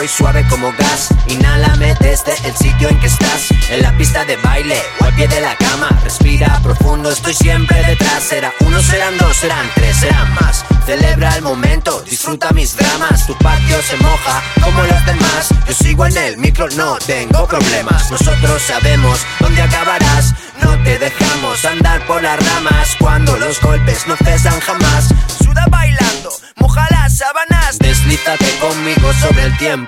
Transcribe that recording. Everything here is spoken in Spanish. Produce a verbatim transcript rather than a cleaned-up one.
y suave como gas. Inhálame desde el sitio en que estás, en la pista de baile o al pie de la cama. Respira profundo, estoy siempre detrás. Será uno, serán dos, serán tres, serán más. Celebra el momento, disfruta mis dramas. Tu patio se moja como los demás. Yo sigo en el micro, no tengo problemas. Nosotros sabemos dónde acabarás. No te dejamos andar por las ramas cuando los golpes no cesan jamás. Suda bailando, moja las sábanas. Deslízate conmigo sobre el tiempo.